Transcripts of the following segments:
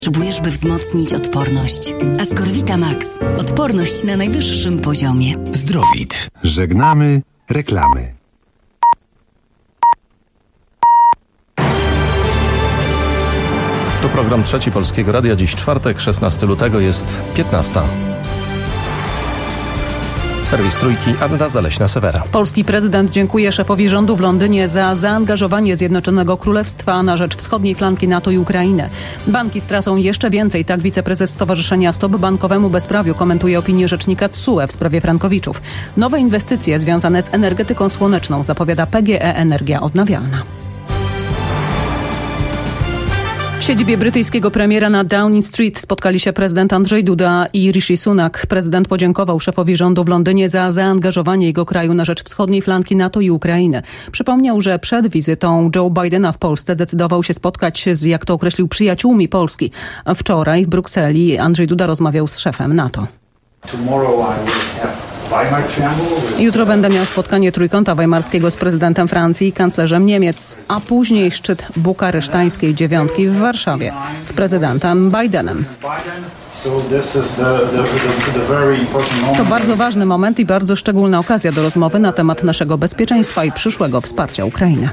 Potrzebujesz, by wzmocnić odporność. Ascorvita Max. Odporność na najwyższym poziomie. Zdrowit. Żegnamy reklamy. To program Trzeci Polskiego Radia. Dziś czwartek, 16 lutego, jest 15. Serwis Trójki, Anna Zaleśna-Sewera. Polski prezydent dziękuje szefowi rządu w Londynie za zaangażowanie Zjednoczonego Królestwa na rzecz wschodniej flanki NATO i Ukrainy. Banki stracą jeszcze więcej, tak wiceprezes Stowarzyszenia Stop Bankowemu Bezprawiu komentuje opinię rzecznika TSUE w sprawie frankowiczów. Nowe inwestycje związane z energetyką słoneczną zapowiada PGE Energia Odnawialna. W siedzibie brytyjskiego premiera na Downing Street spotkali się prezydent Andrzej Duda i Rishi Sunak. Prezydent podziękował szefowi rządu w Londynie za zaangażowanie jego kraju na rzecz wschodniej flanki NATO i Ukrainy. Przypomniał, że przed wizytą Joe Bidena w Polsce decydował się spotkać z, jak to określił, przyjaciółmi Polski. Wczoraj w Brukseli Andrzej Duda rozmawiał z szefem NATO. Jutro będę miał spotkanie Trójkąta Weimarskiego z prezydentem Francji i kanclerzem Niemiec, a później szczyt bukaresztańskiej dziewiątki w Warszawie z prezydentem Bidenem. To bardzo ważny moment i bardzo szczególna okazja do rozmowy na temat naszego bezpieczeństwa i przyszłego wsparcia Ukrainy.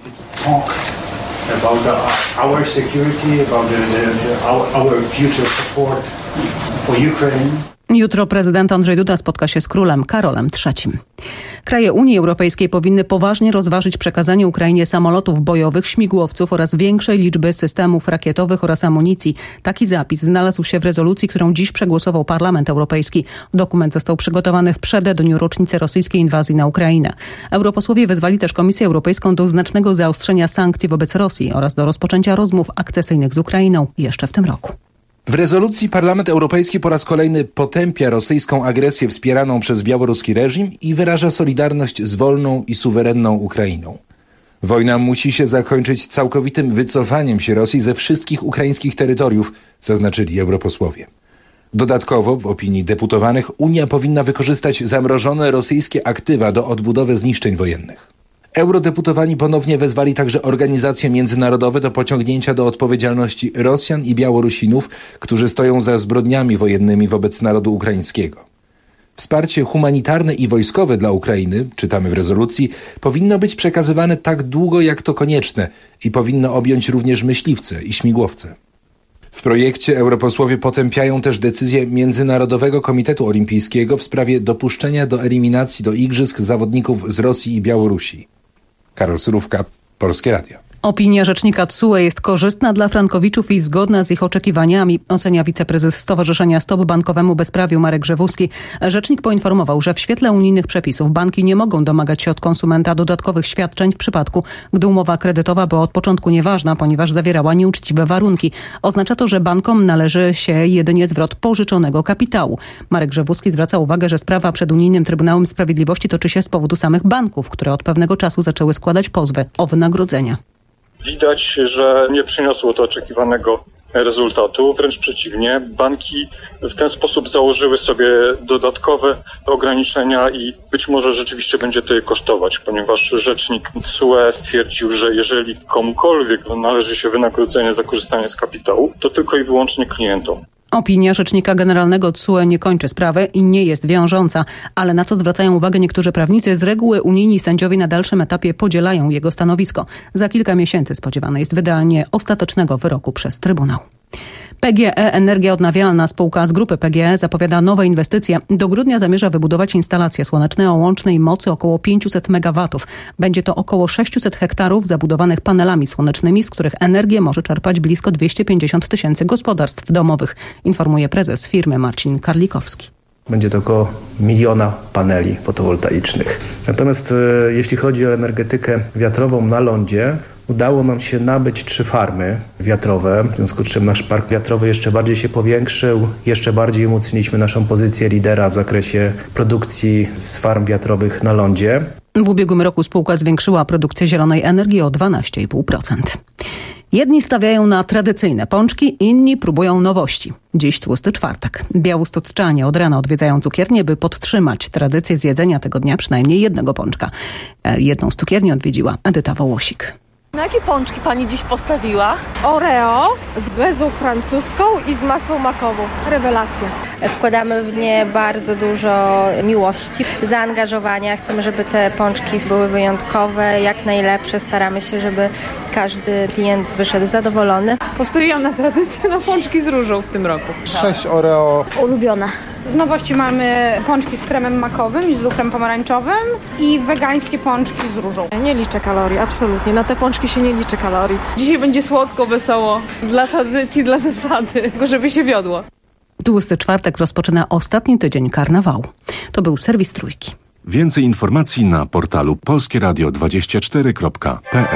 Jutro prezydent Andrzej Duda spotka się z królem Karolem III. Kraje Unii Europejskiej powinny poważnie rozważyć przekazanie Ukrainie samolotów bojowych, śmigłowców oraz większej liczby systemów rakietowych oraz amunicji. Taki zapis znalazł się w rezolucji, którą dziś przegłosował Parlament Europejski. Dokument został przygotowany w przededniu rocznicy rosyjskiej inwazji na Ukrainę. Europosłowie wezwali też Komisję Europejską do znacznego zaostrzenia sankcji wobec Rosji oraz do rozpoczęcia rozmów akcesyjnych z Ukrainą jeszcze w tym roku. W rezolucji Parlament Europejski po raz kolejny potępia rosyjską agresję wspieraną przez białoruski reżim i wyraża solidarność z wolną i suwerenną Ukrainą. Wojna musi się zakończyć całkowitym wycofaniem się Rosji ze wszystkich ukraińskich terytoriów, zaznaczyli europosłowie. Dodatkowo, w opinii deputowanych, Unia powinna wykorzystać zamrożone rosyjskie aktywa do odbudowy zniszczeń wojennych. Eurodeputowani ponownie wezwali także organizacje międzynarodowe do pociągnięcia do odpowiedzialności Rosjan i Białorusinów, którzy stoją za zbrodniami wojennymi wobec narodu ukraińskiego. Wsparcie humanitarne i wojskowe dla Ukrainy, czytamy w rezolucji, powinno być przekazywane tak długo, jak to konieczne i powinno objąć również myśliwce i śmigłowce. W projekcie europosłowie potępiają też decyzję Międzynarodowego Komitetu Olimpijskiego w sprawie dopuszczenia do eliminacji do igrzysk zawodników z Rosji i Białorusi. Karol Surówka, Polskie Radio. Opinia rzecznika TSUE jest korzystna dla frankowiczów i zgodna z ich oczekiwaniami, ocenia wiceprezes Stowarzyszenia Stop Bankowemu Bezprawiu Marek Grzewuski. Rzecznik poinformował, że w świetle unijnych przepisów banki nie mogą domagać się od konsumenta dodatkowych świadczeń w przypadku, gdy umowa kredytowa była od początku nieważna, ponieważ zawierała nieuczciwe warunki. Oznacza to, że bankom należy się jedynie zwrot pożyczonego kapitału. Marek Grzewuski zwraca uwagę, że sprawa przed Unijnym Trybunałem Sprawiedliwości toczy się z powodu samych banków, które od pewnego czasu zaczęły składać pozwy o wynagrodzenia. Widać, że nie przyniosło to oczekiwanego rezultatu. Wręcz przeciwnie, banki w ten sposób założyły sobie dodatkowe ograniczenia i być może rzeczywiście będzie to je kosztować, ponieważ rzecznik TSUE stwierdził, że jeżeli komukolwiek należy się wynagrodzenie za korzystanie z kapitału, to tylko i wyłącznie klientom. Opinia rzecznika generalnego TSUE nie kończy sprawy i nie jest wiążąca, ale na co zwracają uwagę niektórzy prawnicy, z reguły unijni sędziowie na dalszym etapie podzielają jego stanowisko. Za kilka miesięcy spodziewane jest wydanie ostatecznego wyroku przez Trybunał. PGE Energia Odnawialna, spółka z grupy PGE, zapowiada nowe inwestycje. Do grudnia zamierza wybudować instalacje słoneczne o łącznej mocy około 500 MW. Będzie to około 600 hektarów zabudowanych panelami słonecznymi, z których energię może czerpać blisko 250 000 gospodarstw domowych, informuje prezes firmy Marcin Karlikowski. Będzie to około 1 000 000 paneli fotowoltaicznych. Natomiast jeśli chodzi o energetykę wiatrową na lądzie, udało nam się nabyć 3 farmy wiatrowe, w związku z czym nasz park wiatrowy jeszcze bardziej się powiększył, jeszcze bardziej umocniliśmy naszą pozycję lidera w zakresie produkcji z farm wiatrowych na lądzie. W ubiegłym roku spółka zwiększyła produkcję zielonej energii o 12,5%. Jedni stawiają na tradycyjne pączki, inni próbują nowości. Dziś tłusty czwartek. Białostocczanie od rana odwiedzają cukiernię, by podtrzymać tradycję zjedzenia tego dnia przynajmniej jednego pączka. Jedną z cukierni odwiedziła Edyta Wołosik. No jakie pączki pani dziś postawiła? Oreo z bezą francuską i z masą makową. Rewelacja. Wkładamy w nie bardzo dużo miłości, zaangażowania. Chcemy, żeby te pączki były wyjątkowe, jak najlepsze. Staramy się, żeby każdy klient wyszedł zadowolony. Postoiłam na tradycję na pączki z różą w tym roku. 6 Oreo. Ulubione. Z nowości mamy pączki z kremem makowym i z lukrem pomarańczowym i wegańskie pączki z różą. Nie liczę kalorii, absolutnie. Na te pączki się nie liczy kalorii. Dzisiaj będzie słodko, wesoło. Dla tradycji, dla zasady. Tylko żeby się wiodło. Tłusty czwartek rozpoczyna ostatni tydzień karnawału. To był serwis Trójki. Więcej informacji na portalu polskieradio24.pl.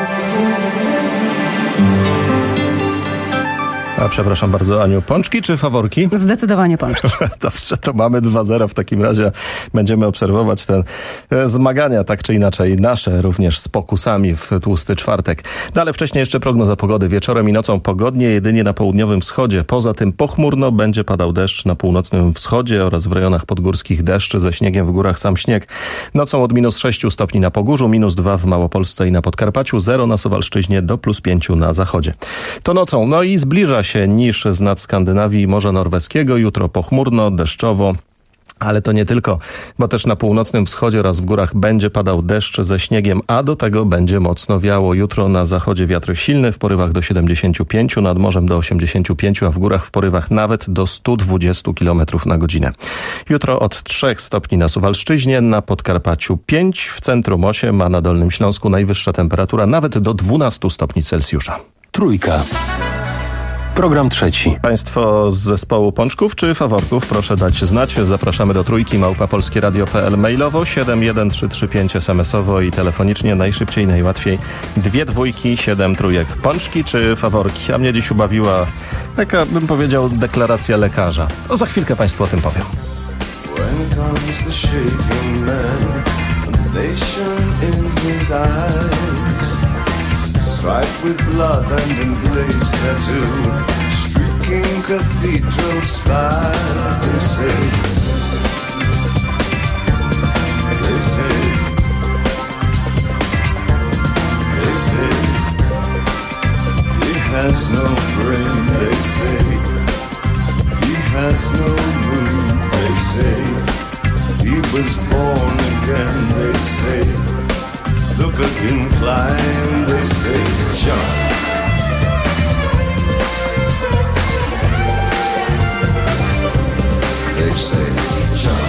A przepraszam bardzo, Aniu, pączki czy faworki? Zdecydowanie pączki. Dobrze, to mamy 2-0 w takim razie. Będziemy obserwować te zmagania, tak czy inaczej, nasze również z pokusami w tłusty czwartek. No ale wcześniej jeszcze prognoza pogody. Wieczorem i nocą pogodnie, jedynie na południowym wschodzie. Poza tym pochmurno, będzie padał deszcz na północnym wschodzie oraz w rejonach podgórskich deszcz, ze śniegiem w górach sam śnieg. Nocą od -6 stopni na Pogórzu, -2 w Małopolsce i na Podkarpaciu, 0 na Suwalszczyźnie do +5 na zachodzie. To nocą, no i zbliża się niż z nad Skandynawii i Morza Norweskiego. Jutro pochmurno, deszczowo. Ale to nie tylko, bo też na północnym wschodzie oraz w górach będzie padał deszcz ze śniegiem, a do tego będzie mocno wiało. Jutro na zachodzie wiatr silny w porywach do 75, nad morzem do 85, a w górach w porywach nawet do 120 km na godzinę. Jutro od 3 stopni na Suwalszczyźnie, na Podkarpaciu 5, w centrum 8, a na Dolnym Śląsku najwyższa temperatura nawet do 12 stopni Celsjusza. Trójka. Program trzeci. Państwo z zespołu pączków czy faworków proszę dać znać. Zapraszamy do Trójki @polskieradio.pl, mailowo 71335 SMS-owo i telefonicznie najszybciej, najłatwiej 2 dwójki, 7 trójek. Pączki czy faworki? A mnie dziś ubawiła taka, bym powiedział, deklaracja lekarza. O, za chwilkę Państwu o tym powiem. Striped with blood and emblazed tattoo, streaking cathedral spire. They say, they say, they say, he has no brain. They say, he has no moon. They say, he was born again. They say, look at him climb, they say, jump. They say, jump.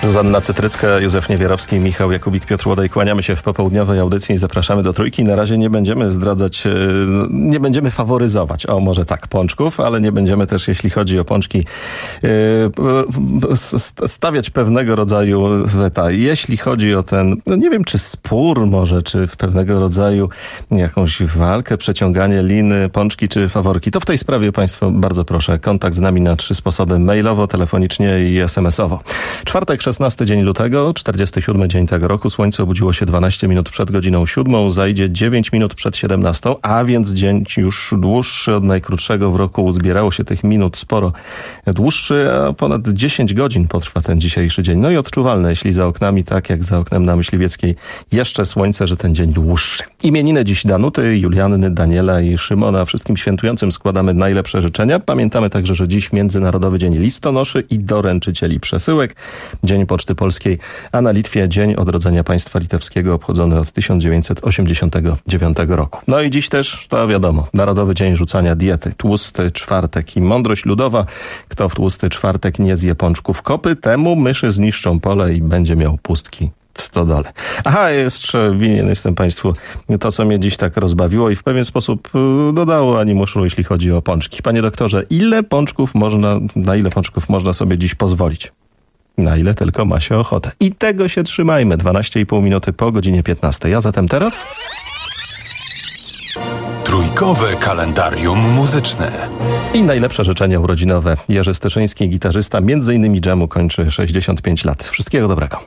Zuzanna Cytrycka, Józef Niewierowski, Michał Jakubik, Piotr Łodej. Kłaniamy się w popołudniowej audycji i zapraszamy do Trójki. Na razie nie będziemy zdradzać, nie będziemy faworyzować, może tak, pączków, ale nie będziemy też, jeśli chodzi o pączki, stawiać pewnego rodzaju weta. Jeśli chodzi o ten, nie wiem, czy spór może, czy pewnego rodzaju jakąś walkę, przeciąganie liny, pączki czy faworki, to w tej sprawie Państwo bardzo proszę, kontakt z nami na 3 sposoby: mailowo, telefonicznie i SMS-owo. Czwartek, 16 dzień lutego, 47 dzień tego roku. Słońce obudziło się 12 minut przed godziną 7, zajdzie 9 minut przed 17, a więc dzień już dłuższy od najkrótszego w roku. Uzbierało się tych minut sporo dłuższy, a ponad 10 godzin potrwa ten dzisiejszy dzień. No i odczuwalne, jeśli za oknami, tak jak za oknem na Myśliwieckiej, jeszcze słońce, że ten dzień dłuższy. Imieniny dziś Danuty, Julianny, Daniela i Szymona. Wszystkim świętującym składamy najlepsze życzenia. Pamiętamy także, że dziś Międzynarodowy Dzień Listonoszy i Doręczycieli Przesyłek. Dzień Poczty Polskiej, a na Litwie Dzień Odrodzenia Państwa Litewskiego obchodzony od 1989 roku. No i dziś też, to wiadomo, Narodowy Dzień Rzucania Diety, Tłusty Czwartek i mądrość ludowa. Kto w Tłusty Czwartek nie zje pączków kopy, temu myszy zniszczą pole i będzie miał pustki w stodole. Aha, jeszcze winien jestem Państwu to, co mnie dziś tak rozbawiło i w pewien sposób dodało animuszu, jeśli chodzi o pączki. Panie doktorze, na ile pączków można sobie dziś pozwolić? Na ile tylko ma się ochotę. I tego się trzymajmy. 12,5 minuty po godzinie 15. A zatem teraz... Trójkowe kalendarium muzyczne. I najlepsze życzenia urodzinowe. Jerzy Styszyński, gitarzysta, m.in. Dżemu, kończy 65 lat. Wszystkiego dobrego.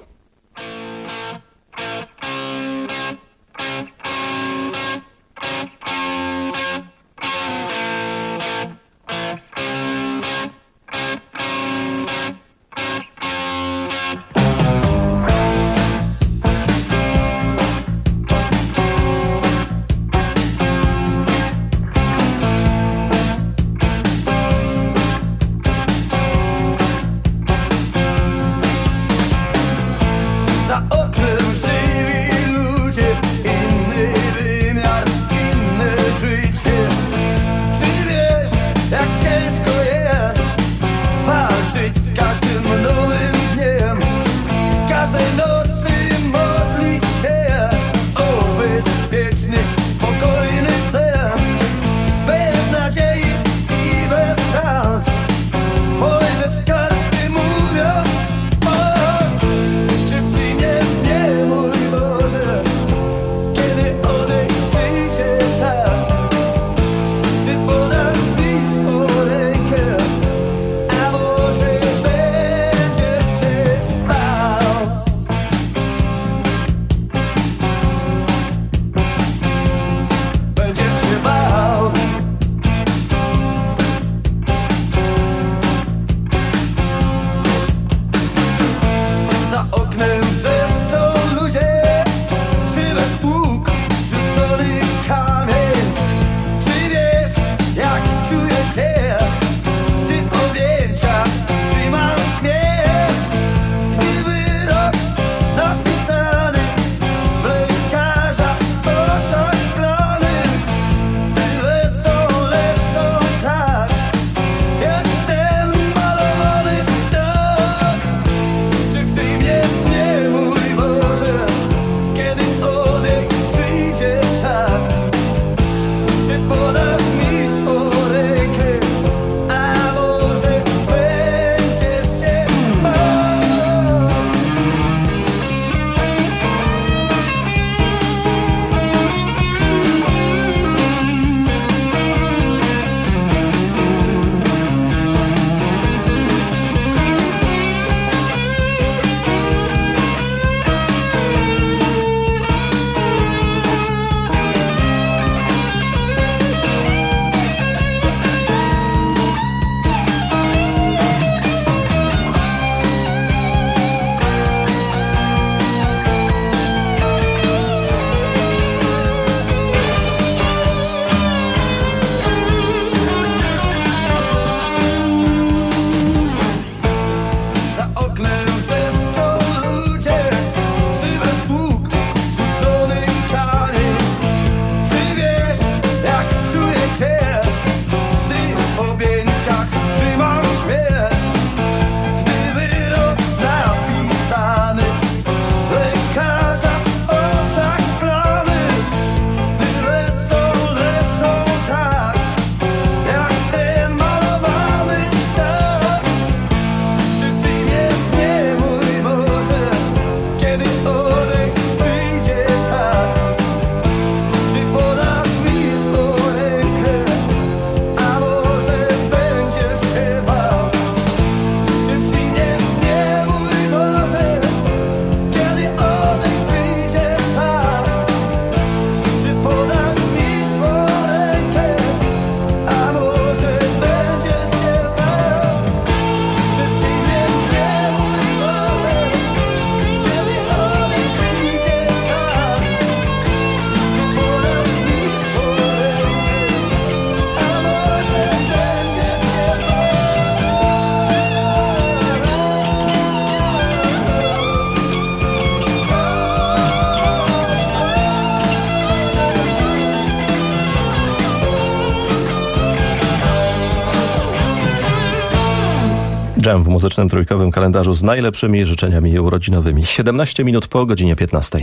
Dżem w muzycznym trójkowym kalendarzu z najlepszymi życzeniami urodzinowymi. 17 minut po godzinie 15.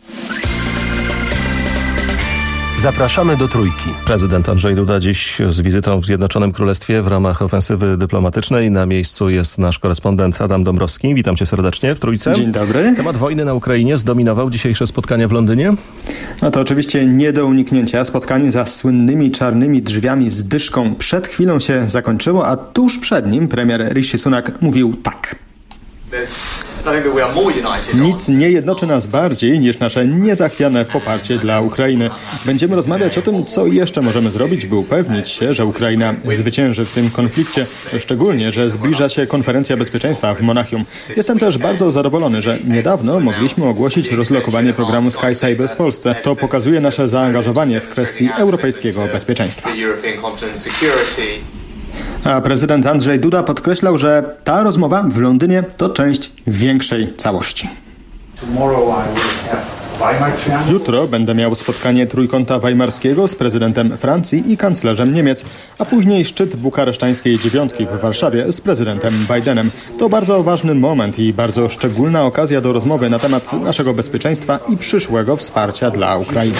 Zapraszamy do Trójki. Prezydent Andrzej Duda dziś z wizytą w Zjednoczonym Królestwie w ramach ofensywy dyplomatycznej. Na miejscu jest nasz korespondent Adam Dąbrowski. Witam cię serdecznie w Trójce. Dzień dobry. Temat wojny na Ukrainie zdominował dzisiejsze spotkanie w Londynie? No to oczywiście nie do uniknięcia. Spotkanie za słynnymi czarnymi drzwiami z dyszką przed chwilą się zakończyło, a tuż przed nim premier Rishi Sunak mówił tak. Nic nie jednoczy nas bardziej niż nasze niezachwiane poparcie dla Ukrainy. Będziemy rozmawiać o tym, co jeszcze możemy zrobić, by upewnić się, że Ukraina zwycięży w tym konflikcie. Szczególnie, że zbliża się konferencja bezpieczeństwa w Monachium. Jestem też bardzo zadowolony, że niedawno mogliśmy ogłosić rozlokowanie programu Sky Saber w Polsce. To pokazuje nasze zaangażowanie w kwestii europejskiego bezpieczeństwa. A prezydent Andrzej Duda podkreślał, że ta rozmowa w Londynie to część większej całości. Jutro będę miał spotkanie Trójkąta Weimarskiego z prezydentem Francji i kanclerzem Niemiec, a później szczyt bukaresztańskiej dziewiątki w Warszawie z prezydentem Bidenem. To bardzo ważny moment i bardzo szczególna okazja do rozmowy na temat naszego bezpieczeństwa i przyszłego wsparcia dla Ukrainy.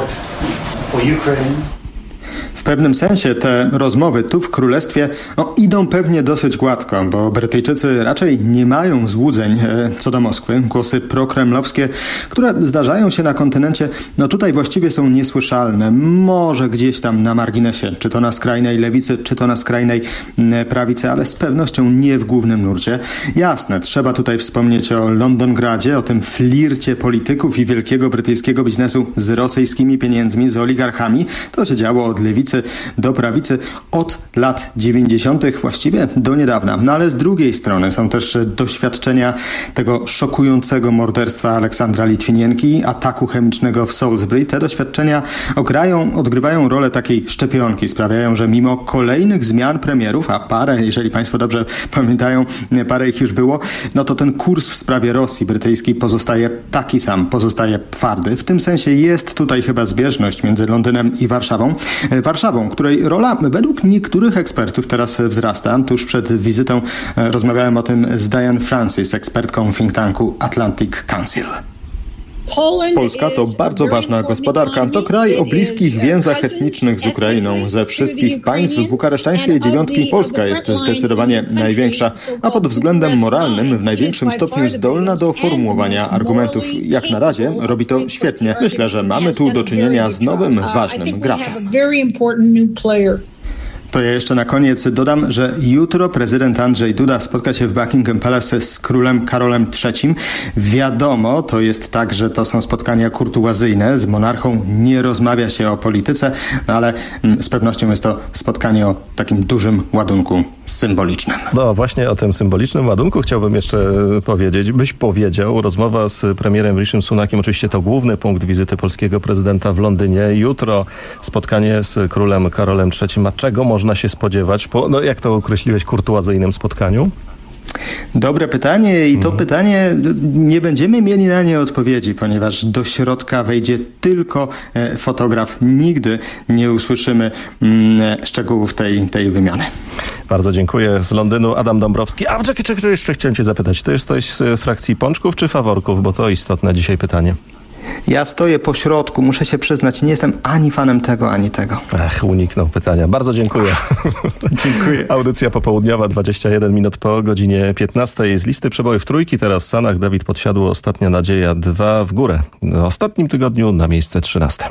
W pewnym sensie te rozmowy tu w Królestwie idą pewnie dosyć gładko, bo Brytyjczycy raczej nie mają złudzeń co do Moskwy. Głosy prokremlowskie, które zdarzają się na kontynencie, tutaj właściwie są niesłyszalne. Może gdzieś tam na marginesie, czy to na skrajnej lewicy, czy to na skrajnej prawicy, ale z pewnością nie w głównym nurcie. Jasne, trzeba tutaj wspomnieć o Londongradzie, o tym flircie polityków i wielkiego brytyjskiego biznesu z rosyjskimi pieniędzmi, z oligarchami. To się działo od lewicy do prawicy od lat 90. właściwie do niedawna. No ale z drugiej strony są też doświadczenia tego szokującego morderstwa Aleksandra Litwinienki, ataku chemicznego w Salisbury. Te doświadczenia odgrywają rolę takiej szczepionki. Sprawiają, że mimo kolejnych zmian premierów, a parę, jeżeli państwo dobrze pamiętają, parę ich już było, to ten kurs w sprawie Rosji brytyjskiej pozostaje taki sam, pozostaje twardy. W tym sensie jest tutaj chyba zbieżność między Londynem i Warszawą, której rola według niektórych ekspertów teraz wzrasta. Tuż przed wizytą rozmawiałem o tym z Diane Francis, ekspertką think tanku Atlantic Council. Polska to bardzo ważna gospodarka. To kraj o bliskich więzach etnicznych z Ukrainą. Ze wszystkich państw bukaresztańskiej dziewiątki Polska jest zdecydowanie największa, a pod względem moralnym w największym stopniu zdolna do formułowania argumentów. Jak na razie robi to świetnie. Myślę, że mamy tu do czynienia z nowym, ważnym graczem. To ja jeszcze na koniec dodam, że jutro prezydent Andrzej Duda spotka się w Buckingham Palace z królem Karolem III. Wiadomo, to jest tak, że to są spotkania kurtuazyjne. Z monarchą nie rozmawia się o polityce, ale z pewnością jest to spotkanie o takim dużym ładunku symbolicznym. No właśnie o tym symbolicznym ładunku chciałbym jeszcze powiedzieć. Byś powiedział, rozmowa z premierem Rishim Sunakiem, oczywiście to główny punkt wizyty polskiego prezydenta w Londynie. Jutro spotkanie z królem Karolem III. A czego można się spodziewać po, jak to określiłeś, kurtuazyjnym spotkaniu? Dobre pytanie i to pytanie nie będziemy mieli na nie odpowiedzi, ponieważ do środka wejdzie tylko fotograf. Nigdy nie usłyszymy szczegółów tej wymiany. Bardzo dziękuję. Z Londynu Adam Dąbrowski. A czekaj, jeszcze chciałem cię zapytać. To jesteś z frakcji pączków czy faworków? Bo to istotne dzisiaj pytanie. Ja stoję po środku, muszę się przyznać, nie jestem ani fanem tego, ani tego. Uniknął pytania. Bardzo dziękuję. Dziękuję. Audycja popołudniowa, 21 minut po godzinie 15. Z listy przebojów trójki teraz Sanach, Dawid Podsiadło, Ostatnia Nadzieja, 2 w górę. W ostatnim tygodniu na miejsce 13.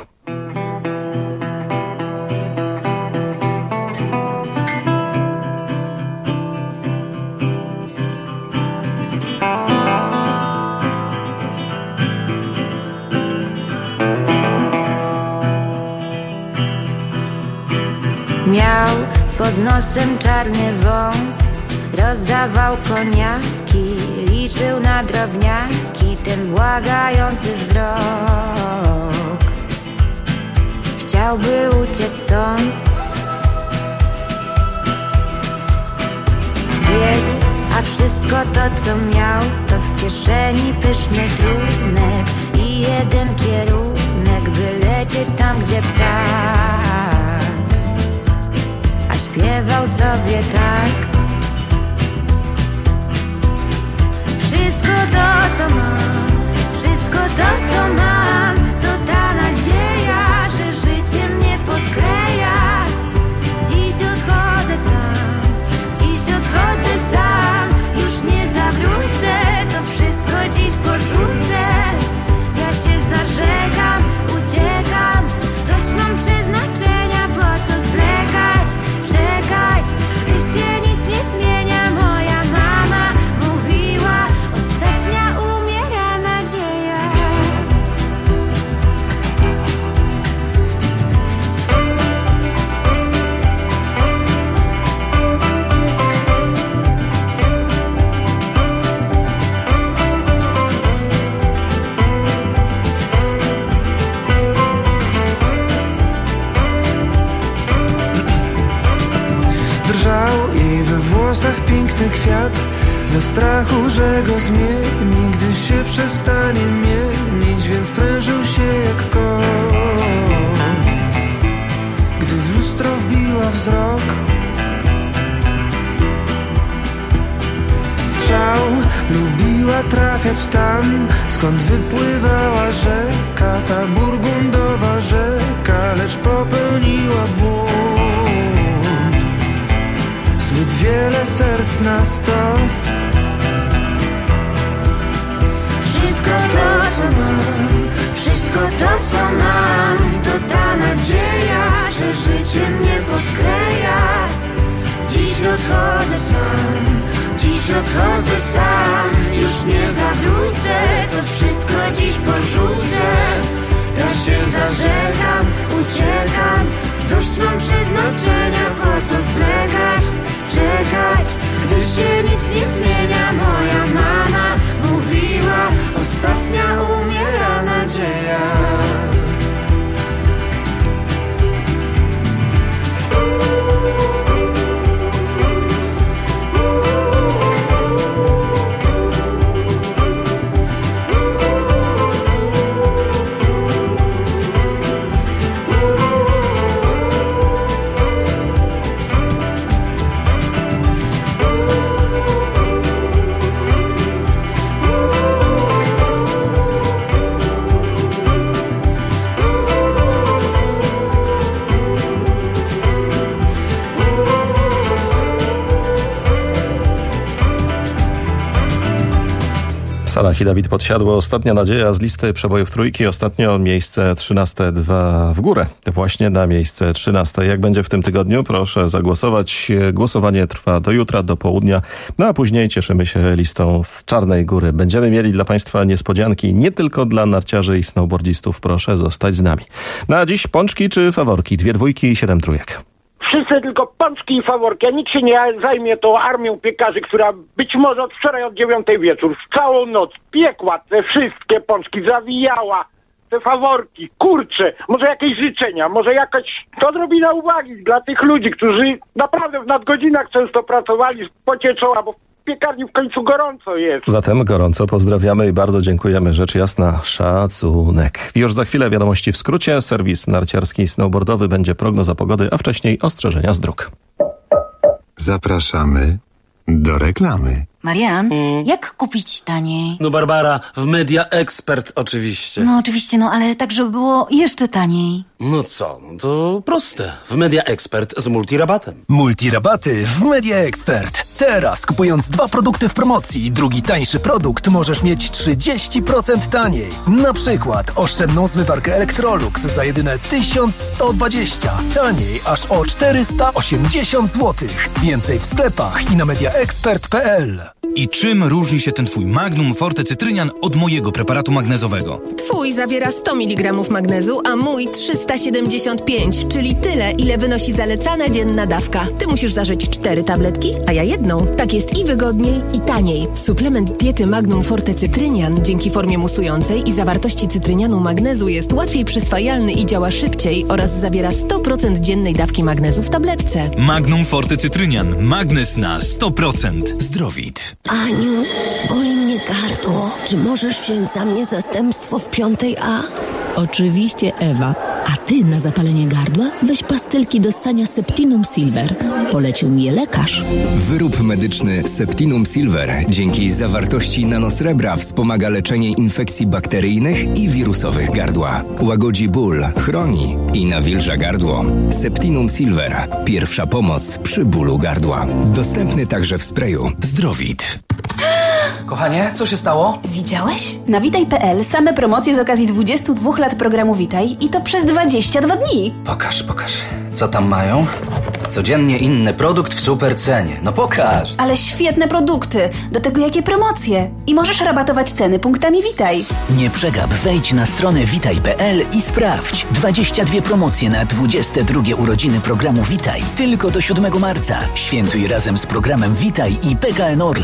Miał pod nosem czarny wąs, rozdawał koniaki, liczył na drobniaki ten błagający wzrok. Chciałby uciec stąd, biegł, a wszystko to co miał to w kieszeni pyszny trunek i jeden kierunek, by lecieć tam gdzie ptak. Śpiewał sobie tak: strachu, że go zmieni, gdy się przestanie mienić, więc prężył się jak kot. Gdy w lustro wbiła wzrok, strzał lubiła trafiać tam, skąd wypływała rzeka, ta burgundowa rzeka, lecz popełniła błąd. Zbyt wiele serc na stos. Wszystko to, co mam, wszystko to, co mam, to ta nadzieja, że życie mnie poskleja. Dziś odchodzę sam, dziś odchodzę sam, już nie zawrócę, to wszystko dziś porzucę. Ja się zażegam, uciekam, dość mam przeznaczenia, po co zwlekać, czekać, gdy się nic nie zmienia. Moja mama mówiła, ostatnia umiera nadzieja. Salah i Dawid Podsiadło. Ostatnia nadzieja z listy przebojów trójki. Ostatnio miejsce 13, 2 w górę. Właśnie na miejsce 13. Jak będzie w tym tygodniu? Proszę zagłosować. Głosowanie trwa do jutra, do południa. No a później cieszymy się listą z Czarnej Góry. Będziemy mieli dla Państwa niespodzianki nie tylko dla narciarzy i snowboardzistów. Proszę zostać z nami. No a dziś pączki czy faworki? 2 dwójki i 7 trójek. Wszyscy tylko pączki i faworki, a nikt się nie zajmie tą armią piekarzy, która być może od wczoraj od 9 wieczór, całą noc piekła te wszystkie pączki, zawijała te faworki, kurcze, może jakieś życzenia, może jakaś to odrobina uwagi dla tych ludzi, którzy naprawdę w nadgodzinach często pracowali, w pocie czoła, bo w piekarni w końcu gorąco jest. Zatem gorąco pozdrawiamy i bardzo dziękujemy. Rzecz jasna, szacunek. Już za chwilę wiadomości w skrócie. Serwis narciarski i snowboardowy, będzie prognoza pogody, a wcześniej ostrzeżenia z dróg. Zapraszamy do reklamy. Marian, jak kupić taniej? No Barbara, w Media Expert oczywiście. No oczywiście, ale tak, żeby było jeszcze taniej. No co, to proste. W Media Expert z multirabatem. Multirabaty w Media Expert. Teraz kupując 2 produkty w promocji i drugi tańszy produkt możesz mieć 30% taniej. Na przykład oszczędną zmywarkę Electrolux za jedyne 1120. Taniej aż o 480 zł. Więcej w sklepach i na mediaexpert.pl. I czym różni się ten twój Magnum Forte Cytrynian od mojego preparatu magnezowego? Twój zawiera 100 mg magnezu, a mój 375, czyli tyle, ile wynosi zalecana dzienna dawka. Ty musisz zażyć 4 tabletki, a ja jedną. Tak jest i wygodniej, i taniej. Suplement diety Magnum Forte Cytrynian dzięki formie musującej i zawartości cytrynianu magnezu jest łatwiej przyswajalny i działa szybciej oraz zawiera 100% dziennej dawki magnezu w tabletce. Magnum Forte Cytrynian. Magnez na 100%. Zdrowit. Aniu, boli mnie gardło. Czy możesz wziąć za mnie zastępstwo w 5A? Oczywiście, Ewa. A ty na zapalenie gardła weź pastylki do ssania Septinum Silver. Polecił mi je lekarz. Wyrób medyczny Septinum Silver dzięki zawartości nanosrebra wspomaga leczenie infekcji bakteryjnych i wirusowych gardła. Łagodzi ból, chroni i nawilża gardło. Septinum Silver. Pierwsza pomoc przy bólu gardła. Dostępny także w sprayu. Zdrowit. Kochanie, co się stało? Widziałeś? Na Witaj.pl same promocje z okazji 22 lat programu Witaj i to przez 22 dni. Pokaż. Co tam mają? Codziennie inny produkt w super cenie. No pokaż. Ale świetne produkty. Do tego jakie promocje. I możesz rabatować ceny punktami Witaj. Nie przegap, wejdź na stronę Witaj.pl i sprawdź. 22 promocje na 22 urodziny programu Witaj. Tylko do 7 marca. Świętuj razem z programem Witaj i PKN Orlen.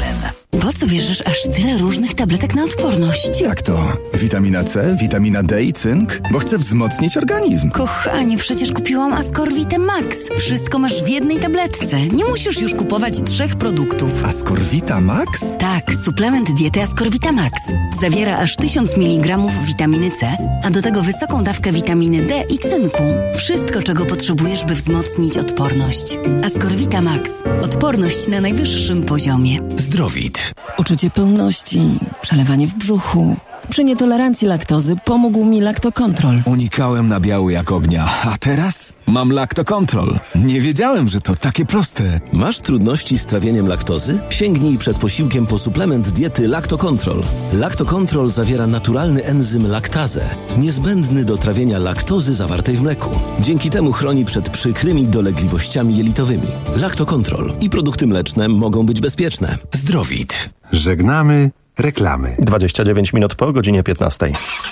Po co bierzesz aż tyle różnych tabletek na odporność? Jak to? Witamina C, witamina D i cynk? Bo chcę wzmocnić organizm. Kochanie, przecież kupiłam Ascorvitę Max. Wszystko masz w jednej tabletce. Nie musisz już kupować 3 produktów. Ascorvita Max? Tak, suplement diety Ascorvita Max. Zawiera aż 1000 mg witaminy C, a do tego wysoką dawkę witaminy D i cynku. Wszystko, czego potrzebujesz, by wzmocnić odporność. Ascorvita Max. Odporność na najwyższym poziomie. Zdrowit. Uczucie pełności, przelewanie w brzuchu. Przy nietolerancji laktozy pomógł mi Lactocontrol. Unikałem nabiału jak ognia, a teraz mam Lactocontrol. Nie wiedziałem, że to takie proste. Masz trudności z trawieniem laktozy? Sięgnij przed posiłkiem po suplement diety Lactocontrol. Lactocontrol zawiera naturalny enzym laktazę, niezbędny do trawienia laktozy zawartej w mleku. Dzięki temu chroni przed przykrymi dolegliwościami jelitowymi. Lactocontrol i produkty mleczne mogą być bezpieczne. Zdrowit. Żegnamy reklamy. 29 minut po godzinie 15.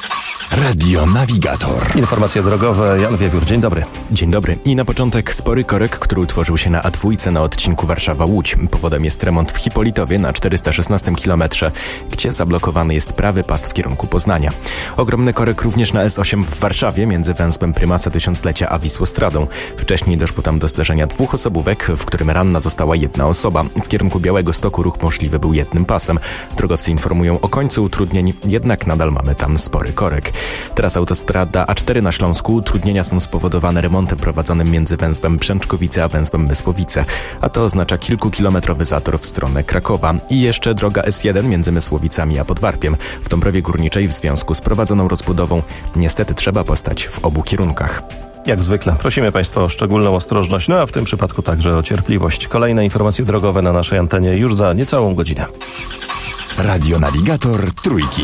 Radio Navigator. Informacje drogowe. Jan Wiewiór, dzień dobry. Dzień dobry. I na początek spory korek, który utworzył się na A2 na odcinku Warszawa-Łódź. Powodem jest remont w Hipolitowie na 416 km, gdzie zablokowany jest prawy pas w kierunku Poznania. Ogromny korek również na S8 w Warszawie między węzłem Prymasa Tysiąclecia a Wisłostradą. Wcześniej doszło tam do zdarzenia 2 osobówek, w którym ranna została 1 osoba. W kierunku Białegostoku ruch możliwy był jednym pasem. Drogowcy informują o końcu utrudnień, jednak nadal mamy tam spory korek. Teraz autostrada A4 na Śląsku. Utrudnienia są spowodowane remontem prowadzonym między węzłem Brzęczkowice a węzłem Mysłowice, a to oznacza kilkukilometrowy zator w stronę Krakowa. I jeszcze droga S1 między Mysłowicami a Podwarpiem w Dąbrowie Górniczej w związku z prowadzoną rozbudową. Niestety trzeba postać w obu kierunkach. Jak zwykle prosimy Państwa o szczególną ostrożność, no a w tym przypadku także o cierpliwość. Kolejne informacje drogowe na naszej antenie już za niecałą godzinę. Radio Navigator Trójki.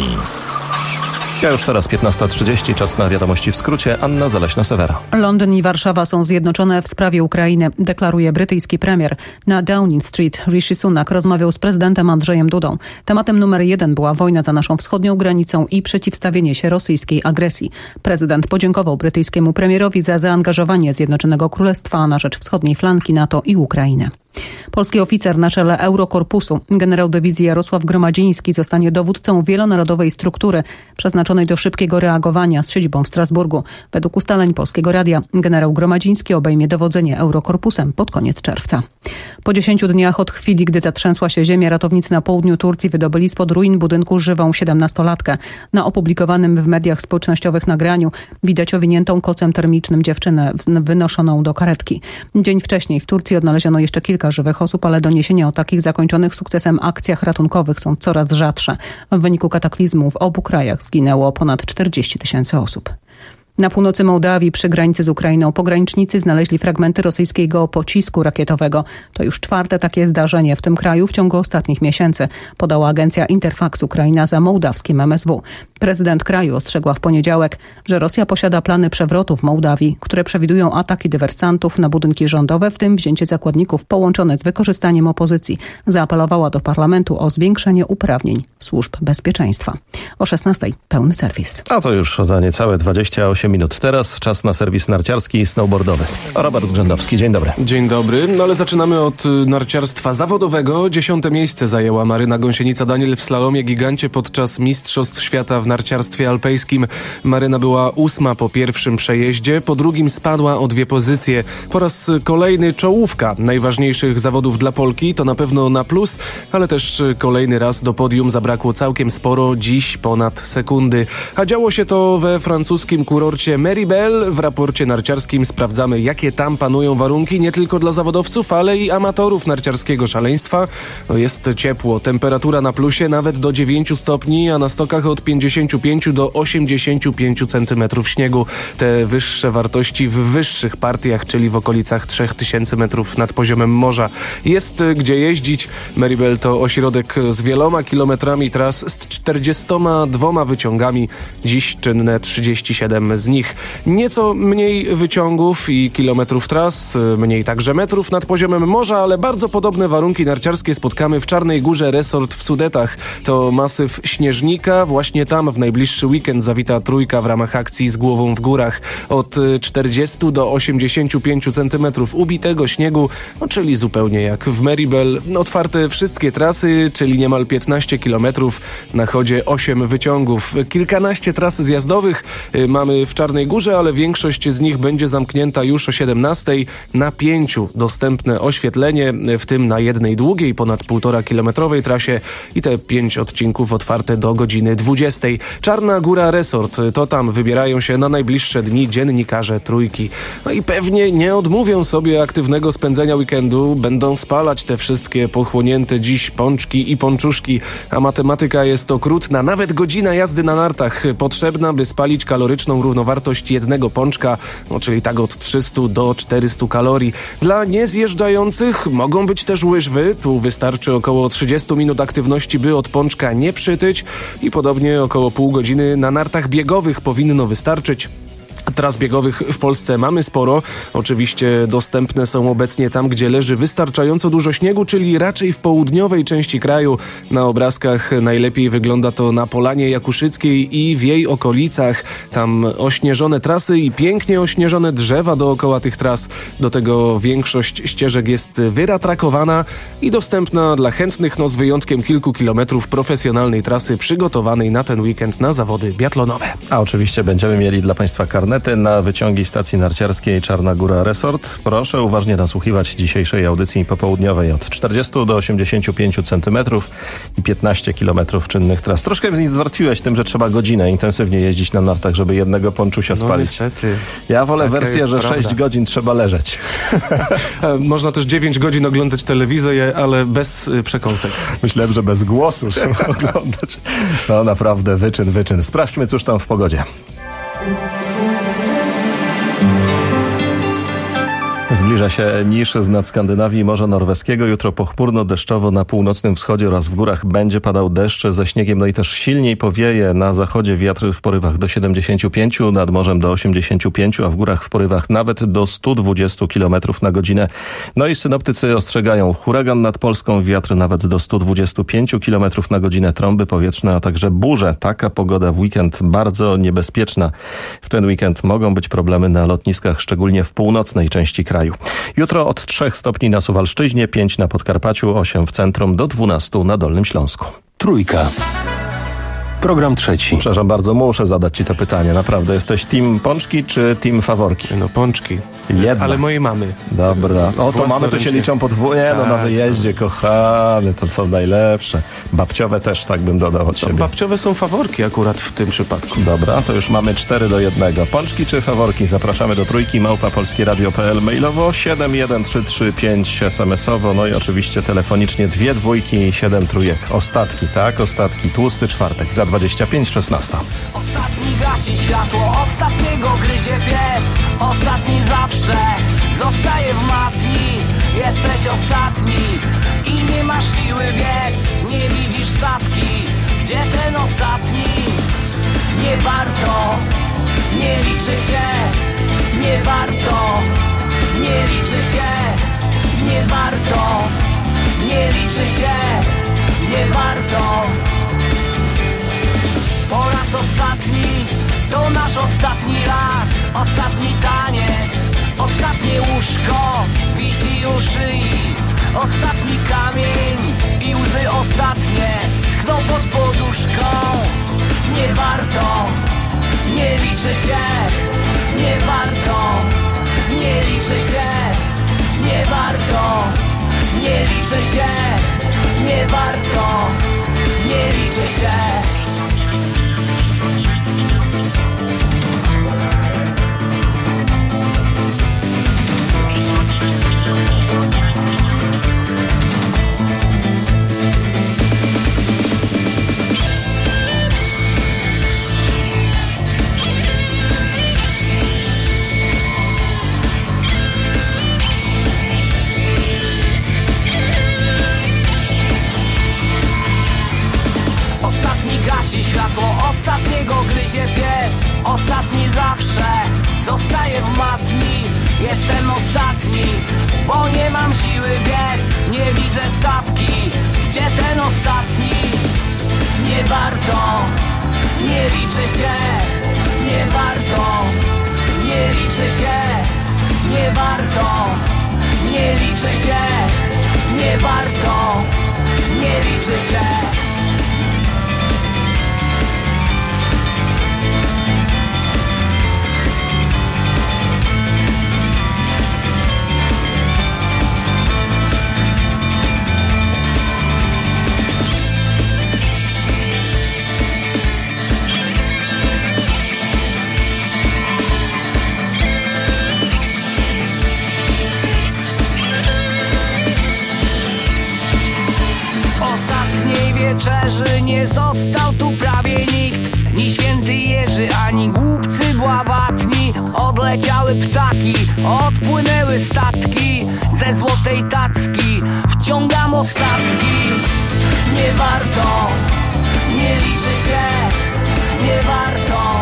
Ja już teraz 15:30, czas na wiadomości w skrócie. Anna Zaleśna-Sewera. Londyn i Warszawa są zjednoczone w sprawie Ukrainy, deklaruje brytyjski premier. Na Downing Street Rishi Sunak rozmawiał z prezydentem Andrzejem Dudą. Tematem numer 1 była wojna za naszą wschodnią granicą i przeciwstawienie się rosyjskiej agresji. Prezydent podziękował brytyjskiemu premierowi za zaangażowanie Zjednoczonego Królestwa na rzecz wschodniej flanki NATO i Ukrainy. Polski oficer na czele Eurokorpusu, generał dywizji Jarosław Gromadziński, zostanie dowódcą wielonarodowej struktury przeznaczonej do szybkiego reagowania z siedzibą w Strasburgu. Według ustaleń Polskiego Radia generał Gromadziński obejmie dowodzenie Eurokorpusem pod koniec czerwca. Po 10 dniach od chwili, gdy zatrzęsła się ziemia, ratownicy na południu Turcji wydobyli spod ruin budynku żywą 17-latkę. Na opublikowanym w mediach społecznościowych nagraniu widać owiniętą kocem termicznym dziewczynę wynoszoną do karetki. Dzień wcześniej w Turcji odnaleziono jeszcze kilka żywych osób, ale doniesienia o takich zakończonych sukcesem akcjach ratunkowych są coraz rzadsze. W wyniku kataklizmu w obu krajach zginęło ponad 40 000 osób. Na północy Mołdawii, przy granicy z Ukrainą, pogranicznicy znaleźli fragmenty rosyjskiego pocisku rakietowego. To już 4. takie zdarzenie w tym kraju w ciągu ostatnich miesięcy, podała agencja Interfax Ukraina za mołdawskim MSW. Prezydent kraju ostrzegła w poniedziałek, że Rosja posiada plany przewrotu w Mołdawii, które przewidują ataki dywersantów na budynki rządowe, w tym wzięcie zakładników połączone z wykorzystaniem opozycji. Zaapelowała do parlamentu o zwiększenie uprawnień służb bezpieczeństwa. O 16:00 pełny serwis. A to już za niecałe 28 minut. Teraz czas na serwis narciarski i snowboardowy. Robert Grzędowski, dzień dobry. Dzień dobry, no ale zaczynamy od narciarstwa zawodowego. 10. miejsce zajęła Maryna Gąsienica-Daniel w slalomie gigancie podczas Mistrzostw Świata w narciarstwie alpejskim. Maryna była 8. po pierwszym przejeździe, po drugim spadła o 2 pozycje. Po raz kolejny czołówka najważniejszych zawodów dla Polki, to na pewno na plus, ale też kolejny raz do podium zabrakło całkiem sporo, dziś ponad sekundy. A działo się to we francuskim kurorcie Meribel. W raporcie narciarskim sprawdzamy, jakie tam panują warunki, nie tylko dla zawodowców, ale i amatorów narciarskiego szaleństwa. No jest ciepło, temperatura na plusie nawet do 9 stopni, a na stokach od 55 do 85 centymetrów śniegu. Te wyższe wartości w wyższych partiach, czyli w okolicach 3000 metrów nad poziomem morza. Jest gdzie jeździć. Meribel to ośrodek z wieloma kilometrami tras, z 42 wyciągami. Dziś czynne 37 z nich. Nieco mniej wyciągów i kilometrów tras, mniej także metrów nad poziomem morza, ale bardzo podobne warunki narciarskie spotkamy w Czarnej Górze Resort w Sudetach. To masyw Śnieżnika. Właśnie tam W najbliższy weekend zawita trójka w ramach akcji Z głową w górach. Od 40 do 85 cm ubitego śniegu, czyli zupełnie jak w Maribel. Otwarte wszystkie trasy, czyli niemal 15 km, na chodzie 8 wyciągów. Kilkanaście tras zjazdowych mamy w Czarnej Górze, ale większość z nich będzie zamknięta już o 17. Na 5 dostępne oświetlenie, w tym na jednej długiej, ponad 1,5-kilometrowej trasie i te 5 odcinków otwarte do godziny 20. Czarna Góra Resort, to tam wybierają się na najbliższe dni dziennikarze trójki. I pewnie nie odmówią sobie aktywnego spędzenia weekendu, będą spalać te wszystkie pochłonięte dziś pączki i pączuszki, a matematyka jest okrutna. Nawet godzina jazdy na nartach potrzebna, by spalić kaloryczną równowartość jednego pączka, czyli tak od 300 do 400 kalorii. Dla niezjeżdżających mogą być też łyżwy. Tu wystarczy około 30 minut aktywności, by od pączka nie przytyć i podobnie około pół godziny na nartach biegowych powinno wystarczyć. Tras biegowych w Polsce mamy sporo. Oczywiście dostępne są obecnie tam, gdzie leży wystarczająco dużo śniegu, czyli raczej w południowej części kraju. Na obrazkach najlepiej wygląda to na Polanie Jakuszyckiej i w jej okolicach. Tam ośnieżone trasy i pięknie ośnieżone drzewa dookoła tych tras. Do tego większość ścieżek jest wyratrakowana i dostępna dla chętnych, z wyjątkiem kilku kilometrów profesjonalnej trasy przygotowanej na ten weekend na zawody biatlonowe. A oczywiście będziemy mieli dla Państwa karnety na wyciągi stacji narciarskiej Czarna Góra Resort. Proszę uważnie nasłuchiwać dzisiejszej audycji popołudniowej od 40 do 85 cm i 15 km czynnych tras. Troszkę mnie zmartwiłeś tym, że trzeba godzinę intensywnie jeździć na nartach, żeby jednego pączusia spalić. Niestety. Ja wolę wersję, że 6 godzin trzeba leżeć. Można też 9 godzin oglądać telewizję, ale bez przekąsek. Myślałem, że bez głosu trzeba oglądać. No naprawdę, wyczyn. Sprawdźmy, cóż tam w pogodzie. Zbliża się niż z nad Skandynawii i Morza Norweskiego. Jutro pochmurno, deszczowo na północnym wschodzie oraz w górach będzie padał deszcz ze śniegiem, i też silniej powieje. Na zachodzie wiatr w porywach do 75, nad morzem do 85, a w górach w porywach nawet do 120 km na godzinę. I synoptycy ostrzegają huragan nad Polską, wiatr nawet do 125 km na godzinę, trąby powietrzne, a także burze. Taka pogoda w weekend bardzo niebezpieczna. W ten weekend mogą być problemy na lotniskach, szczególnie w północnej części kraju. Jutro od 3 stopni na Suwalszczyźnie, 5 na Podkarpaciu, 8 w centrum, do 12 na Dolnym Śląsku. Trójka. Program trzeci. Przepraszam bardzo, muszę zadać Ci to pytanie. Naprawdę, jesteś team pączki czy team faworki? Pączki. Jedna. Ale mojej mamy. Dobra. To mamy to się liczą podwójnie. Na wyjeździe, kochany, to są najlepsze. Babciowe też, tak bym dodał od siebie. Babciowe są faworki akurat w tym przypadku. Dobra, to już mamy 4-1. Pączki czy faworki? Zapraszamy do trójki, @polskieradio.pl, mailowo 71335 SMS-owo, i oczywiście telefonicznie 2 dwójki i 7 trójek. Ostatki, tak? Ostatki. Tłusty czwartek za 25:16. Ostatni gasi światło, ostatniego gryzie pies. Ostatni zawsze zostaje w matni. Jesteś ostatni i nie masz siły biec. Nie widzisz stawki, gdzie ten ostatni? Nie warto, nie liczy się. Nie warto, nie liczy się. Nie warto, nie liczy się. Nie warto. Po raz ostatni, to nasz ostatni raz. Ostatni taniec, ostatnie łóżko wisi u szyi. Ostatni kamień i łzy ostatnie schną pod poduszką. Nie warto, nie liczy się. Nie warto, nie liczy się. Nie warto, nie liczy się. Nie warto, nie liczy się. Światło ostatniego gryzie pies. Ostatni zawsze zostaje w matni. Jestem ostatni, bo nie mam siły biec. Nie widzę stawki, gdzie ten ostatni? Nie warto, nie liczy się, nie warto, nie liczy się, nie warto, nie liczy się, nie warto, nie liczy się. Wieczerzy nie został tu prawie nikt, ni święty Jerzy, ani głupcy bławatni. Odleciały ptaki, odpłynęły statki, ze złotej tacki wciągam ostatki. Nie warto, nie liczy się, nie warto,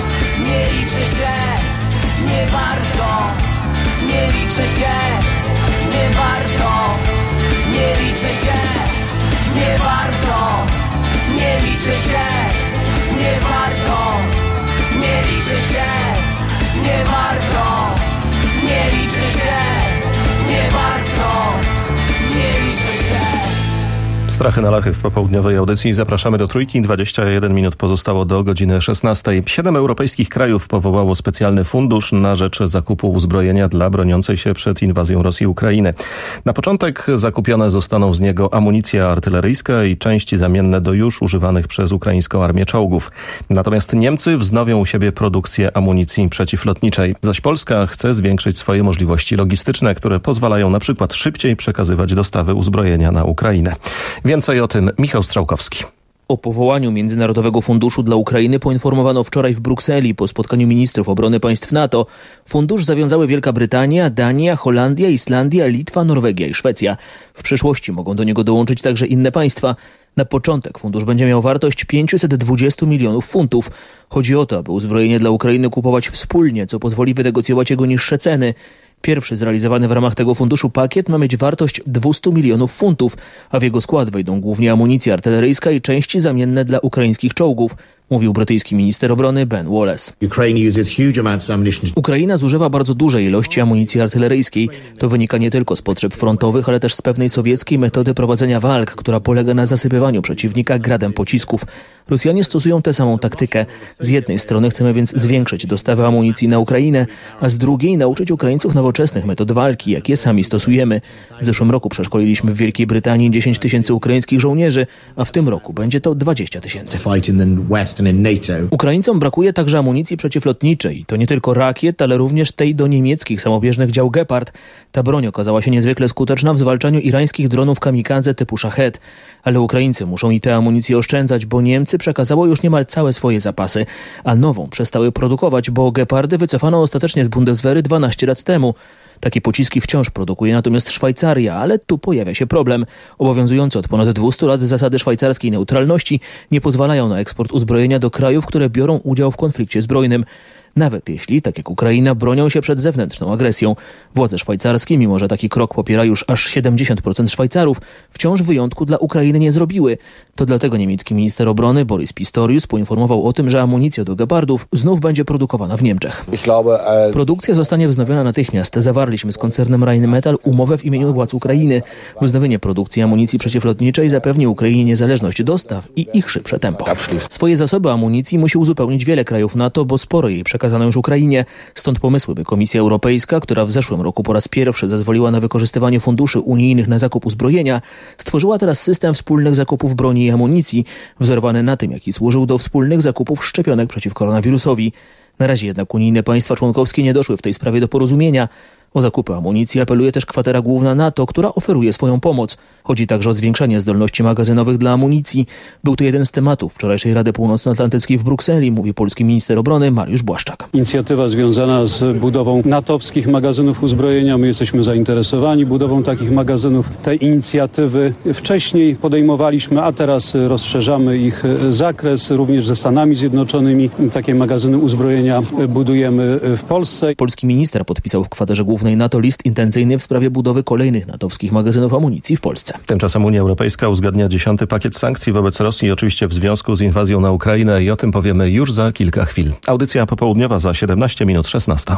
nie liczy się, nie warto, nie liczy się, nie warto, nie liczy się. Nie warto, nie liczy się, nie warto, nie liczy się, nie warto, nie liczy się, nie warto, nie liczy się. Strachy na lachy w popołudniowej audycji. Zapraszamy do Trójki. 21 minut pozostało do godziny 16. 7 europejskich krajów powołało specjalny fundusz na rzecz zakupu uzbrojenia dla broniącej się przed inwazją Rosji Ukrainy. Na początek zakupione zostaną z niego amunicja artyleryjska i części zamienne do już używanych przez ukraińską armię czołgów. Natomiast Niemcy wznowią u siebie produkcję amunicji przeciwlotniczej. Zaś Polska chce zwiększyć swoje możliwości logistyczne, które pozwalają na przykład szybciej przekazywać dostawy uzbrojenia na Ukrainę. Więcej o tym Michał Strzałkowski. O powołaniu Międzynarodowego Funduszu dla Ukrainy poinformowano wczoraj w Brukseli po spotkaniu ministrów obrony państw NATO. Fundusz zawiązały Wielka Brytania, Dania, Holandia, Islandia, Litwa, Norwegia i Szwecja. W przyszłości mogą do niego dołączyć także inne państwa. Na początek fundusz będzie miał wartość 520 milionów funtów. Chodzi o to, aby uzbrojenie dla Ukrainy kupować wspólnie, co pozwoli wynegocjować jego niższe ceny. Pierwszy zrealizowany w ramach tego funduszu pakiet ma mieć wartość 200 milionów funtów, a w jego skład wejdą głównie amunicja artyleryjska i części zamienne dla ukraińskich czołgów, mówił brytyjski minister obrony Ben Wallace. Ukraina zużywa bardzo duże ilości amunicji artyleryjskiej. To wynika nie tylko z potrzeb frontowych, ale też z pewnej sowieckiej metody prowadzenia walk, która polega na zasypywaniu przeciwnika gradem pocisków. Rosjanie stosują tę samą taktykę. Z jednej strony chcemy więc zwiększyć dostawy amunicji na Ukrainę, a z drugiej nauczyć Ukraińców nowoczesnych metod walki, jakie sami stosujemy. W zeszłym roku przeszkoliliśmy w Wielkiej Brytanii 10 tysięcy ukraińskich żołnierzy, a w tym roku będzie to 20 tysięcy. Ukraińcom brakuje także amunicji przeciwlotniczej. To nie tylko rakiet, ale również tej do niemieckich samobieżnych dział Gepard. Ta broń okazała się niezwykle skuteczna w zwalczaniu irańskich dronów kamikadze typu Shahed. Ale Ukraińcy muszą i tę amunicję oszczędzać, bo Niemcy przekazało już niemal całe swoje zapasy, a nową przestały produkować, bo Gepardy wycofano ostatecznie z Bundeswehry 12 lat temu. Takie pociski wciąż produkuje natomiast Szwajcaria, ale tu pojawia się problem. Obowiązujące od ponad 200 lat zasady szwajcarskiej neutralności nie pozwalają na eksport uzbrojenia do krajów, które biorą udział w konflikcie zbrojnym. Nawet jeśli, tak jak Ukraina, bronią się przed zewnętrzną agresją. Władze szwajcarskie, mimo że taki krok popiera już aż 70% Szwajcarów, wciąż wyjątku dla Ukrainy nie zrobiły. To dlatego niemiecki minister obrony Boris Pistorius poinformował o tym, że amunicja do Gepardów znów będzie produkowana w Niemczech. Produkcja zostanie wznowiona natychmiast. Zawarliśmy z koncernem Rheinmetall umowę w imieniu władz Ukrainy. Wznowienie produkcji amunicji przeciwlotniczej zapewni Ukrainie niezależność dostaw i ich szybsze tempo. Swoje zasoby amunicji musi uzupełnić wiele krajów NATO, bo sporo jej przekazano już Ukrainie. Stąd pomysły, by Komisja Europejska, która w zeszłym roku po raz pierwszy zezwoliła na wykorzystywanie funduszy unijnych na zakup uzbrojenia, stworzyła teraz system wspólnych zakupów broni i amunicji, wzorowany na tym, jaki służył do wspólnych zakupów szczepionek przeciw koronawirusowi. Na razie jednak unijne państwa członkowskie nie doszły w tej sprawie do porozumienia. O zakupy amunicji apeluje też kwatera główna NATO, która oferuje swoją pomoc. Chodzi także o zwiększanie zdolności magazynowych dla amunicji. Był to jeden z tematów wczorajszej Rady Północnoatlantyckiej w Brukseli, mówi polski minister obrony Mariusz Błaszczak. Inicjatywa związana z budową natowskich magazynów uzbrojenia. My jesteśmy zainteresowani budową takich magazynów. Te inicjatywy wcześniej podejmowaliśmy, a teraz rozszerzamy ich zakres. Również ze Stanami Zjednoczonymi takie magazyny uzbrojenia budujemy w Polsce. Polski minister podpisał w kwaterze głównej głównej NATO list intencyjny w sprawie budowy kolejnych natowskich magazynów amunicji w Polsce. Tymczasem Unia Europejska uzgadnia 10. pakiet sankcji wobec Rosji, oczywiście w związku z inwazją na Ukrainę i o tym powiemy już za kilka chwil. Audycja popołudniowa za 17 minut 16.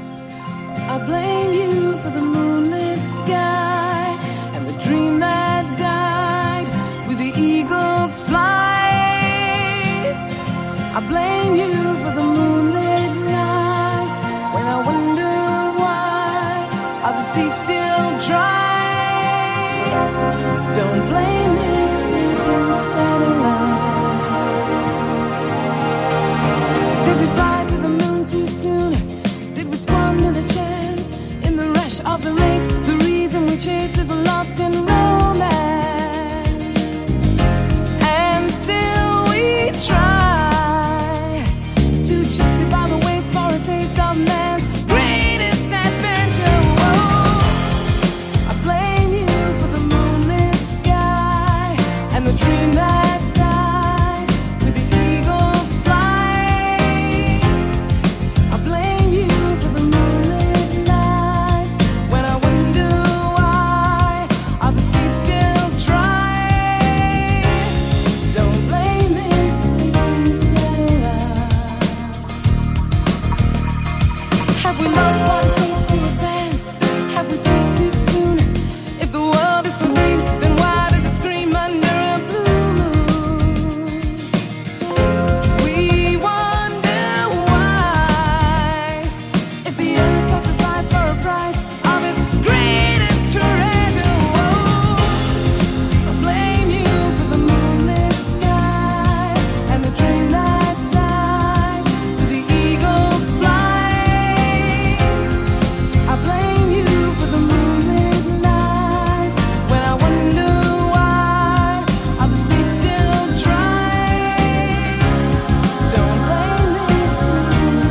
Don't blame me for satellite. Did we fly to the moon too soon? Did we squander the chance in the rush of the race? The reason we chase is lost in romance, and still we try to justify the waste for a taste of man's greatest adventure. Whoa, I blame you for the moonlit sky and the dream that died with the eagle's flight. I blame you for the moonlit nights when I wonder why are the seas still dry. Don't blame me, sleeping satellite. Have we lost what it takes to advance? Have we peaked too soon? If the world is so green, then why does it scream under a blue moon? We wonder why. If the earth sacrificed for a price of its greatest treasure, whoa, I blame you for the moonlit sky and the train that died with the eagle's flight. I blame you for the moonlit nights when I wonder why are the seas still dry. Don't blame me, sleeping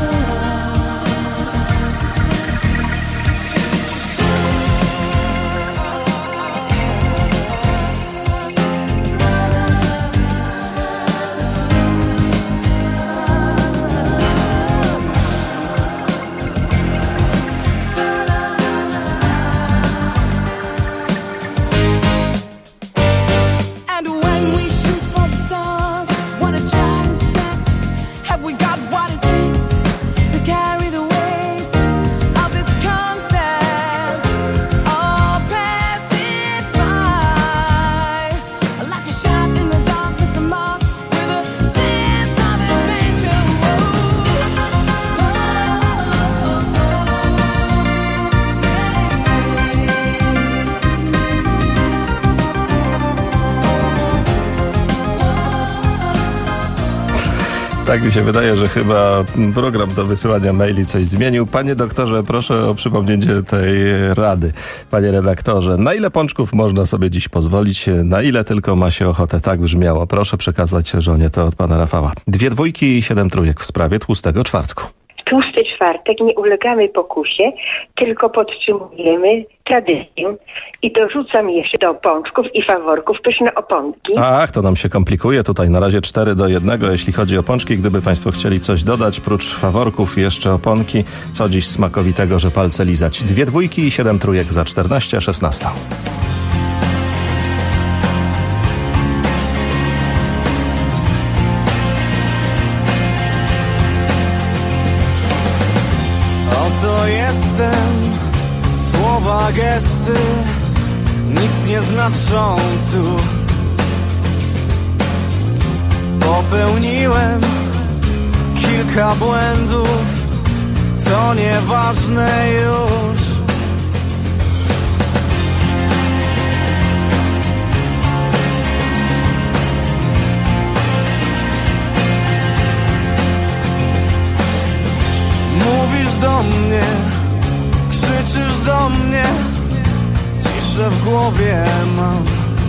And when we shoot for the stars, what a giant step. Have we got what it takes to carry the weight of this concept? All pass it by like a shot in the darkness, a mark with a sense of adventure. Tak mi się wydaje, że chyba program do wysyłania maili coś zmienił. Panie doktorze, proszę o przypomnienie tej rady. Panie redaktorze, na ile pączków można sobie dziś pozwolić? Na ile tylko ma się ochotę? Tak brzmiało. Proszę przekazać żonie to od pana Rafała. 2 dwójki i 7 trójek w sprawie tłustego czwartku. Tłusty czwartek nie ulegamy pokusie, tylko podtrzymujemy tradycję i dorzucam jeszcze do pączków i faworków pyszne oponki. Ach, to nam się komplikuje. Tutaj na razie 4-1, jeśli chodzi o pączki. Gdyby państwo chcieli coś dodać, prócz faworków jeszcze oponki, co dziś smakowitego, że palce lizać. 2 dwójki i 7 trójek za 14:16. Oto jestem, słowa, gesty nic nie znaczą tu. Popełniłem kilka błędów, to nieważne już. Mówisz do mnie, krzyczysz do mnie, ciszę w głowie mam.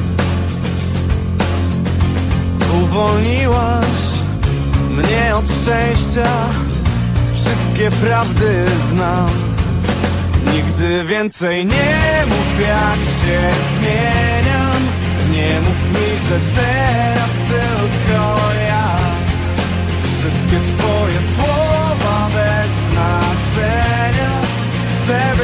Uwolniłaś mnie od szczęścia, wszystkie prawdy znam. Nigdy więcej nie mów, jak się zmieniam. Nie mów mi, że teraz tylko ja. Wszystkie twoje słowa bez znaczenia chcę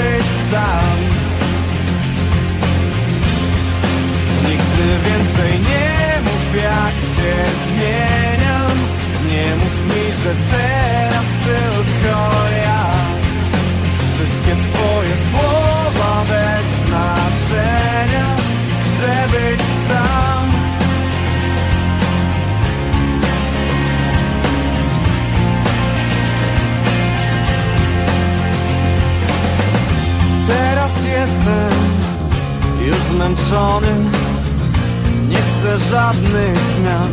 zmęczony, nie chcę żadnych zmian.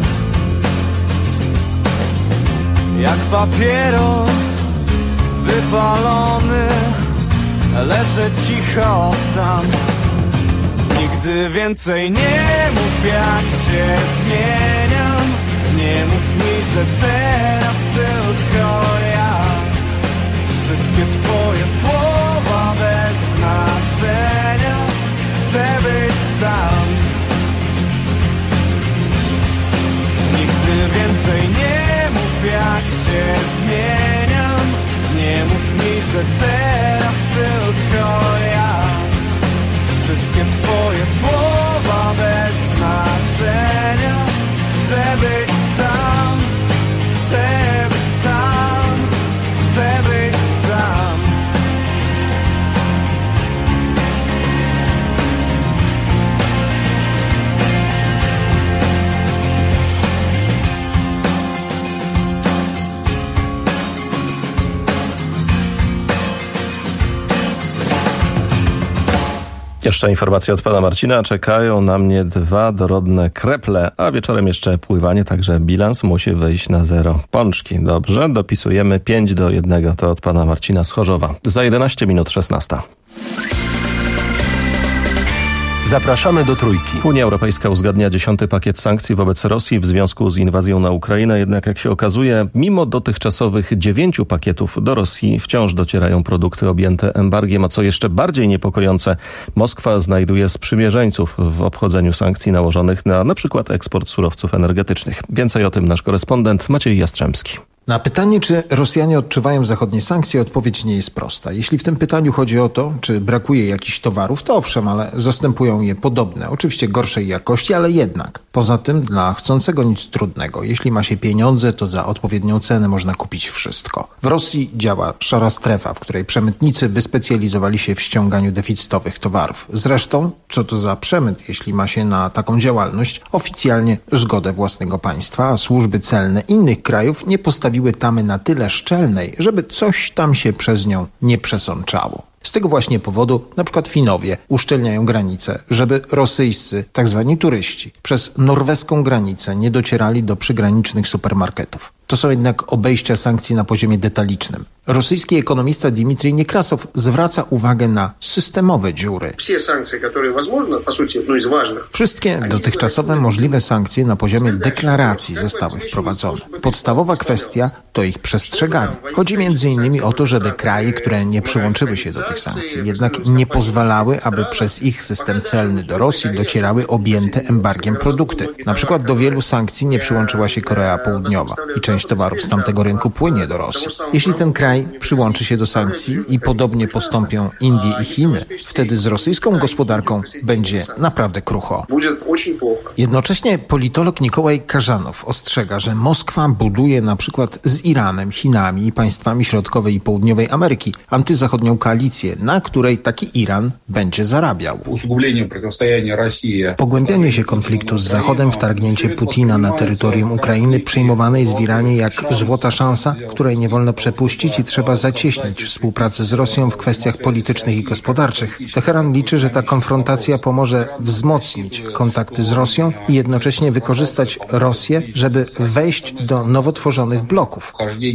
Jak papieros wypalony, leżę cicho sam. Nigdy więcej nie mów, jak się zmieniam. Nie mów mi, że teraz tylko ja. Wszystkie twoje słowa bez znaczenia. Chcę być sam. Nigdy więcej nie mów, jak się zmieniam. Nie mów mi, że teraz tylko ja. Wszystkie twoje słowa bez znaczenia. Chcę być sam, chcę być sam, chcę być sam. Jeszcze informacje od pana Marcina. Czekają na mnie 2 dorodne kreple, a wieczorem jeszcze pływanie, także bilans musi wyjść na 0. Pączki. Dobrze, dopisujemy 5-1. To od pana Marcina z Chorzowa. Za 11 minut 16. Zapraszamy do Trójki. Unia Europejska uzgadnia 10. pakiet sankcji wobec Rosji w związku z inwazją na Ukrainę. Jednak jak się okazuje, mimo dotychczasowych 9 pakietów do Rosji wciąż docierają produkty objęte embargiem. A co jeszcze bardziej niepokojące, Moskwa znajduje sprzymierzeńców w obchodzeniu sankcji nałożonych na przykład eksport surowców energetycznych. Więcej o tym nasz korespondent Maciej Jastrzębski. Na pytanie, czy Rosjanie odczuwają zachodnie sankcje, odpowiedź nie jest prosta. Jeśli w tym pytaniu chodzi o to, czy brakuje jakichś towarów, to owszem, ale zastępują je podobne, oczywiście gorszej jakości, ale jednak. Poza tym dla chcącego nic trudnego. Jeśli ma się pieniądze, to za odpowiednią cenę można kupić wszystko. W Rosji działa szara strefa, w której przemytnicy wyspecjalizowali się w ściąganiu deficytowych towarów. Zresztą, co to za przemyt, jeśli ma się na taką działalność oficjalnie zgodę własnego państwa, a służby celne innych krajów nie postawiły tamy na tyle szczelnej, żeby coś tam się przez nią nie przesączało. Z tego właśnie powodu na przykład Finowie uszczelniają granice, żeby rosyjscy, tak zwani turyści, przez norweską granicę nie docierali do przygranicznych supermarketów. To są jednak obejścia sankcji na poziomie detalicznym. Rosyjski ekonomista Dmitrij Niekrasow zwraca uwagę na systemowe dziury. Wszystkie dotychczasowe możliwe sankcje na poziomie deklaracji zostały wprowadzone. Podstawowa kwestia to ich przestrzeganie. Chodzi m.in. o to, żeby kraje, które nie przyłączyły się do tych sankcji, jednak nie pozwalały, aby przez ich system celny do Rosji docierały objęte embargiem produkty. Na przykład do wielu sankcji nie przyłączyła się Korea Południowa i część towarów z tamtego rynku płynie do Rosji. Jeśli ten kraj przyłączy się do sankcji i podobnie postąpią Indie i Chiny, wtedy z rosyjską gospodarką będzie naprawdę krucho. Jednocześnie politolog Nikołaj Karzanow ostrzega, że Moskwa buduje na przykład z Iranem, Chinami i państwami środkowej i południowej Ameryki antyzachodnią koalicję, na której taki Iran będzie zarabiał. Pogłębianie się konfliktu z Zachodem, wtargnięcie Putina na terytorium Ukrainy przyjmowane jest w Iranie jak złota szansa, której nie wolno przepuścić i trzeba zacieśnić współpracę z Rosją w kwestiach politycznych i gospodarczych. Teheran liczy, że ta konfrontacja pomoże wzmocnić kontakty z Rosją i jednocześnie wykorzystać Rosję, żeby wejść do nowo tworzonych bloków.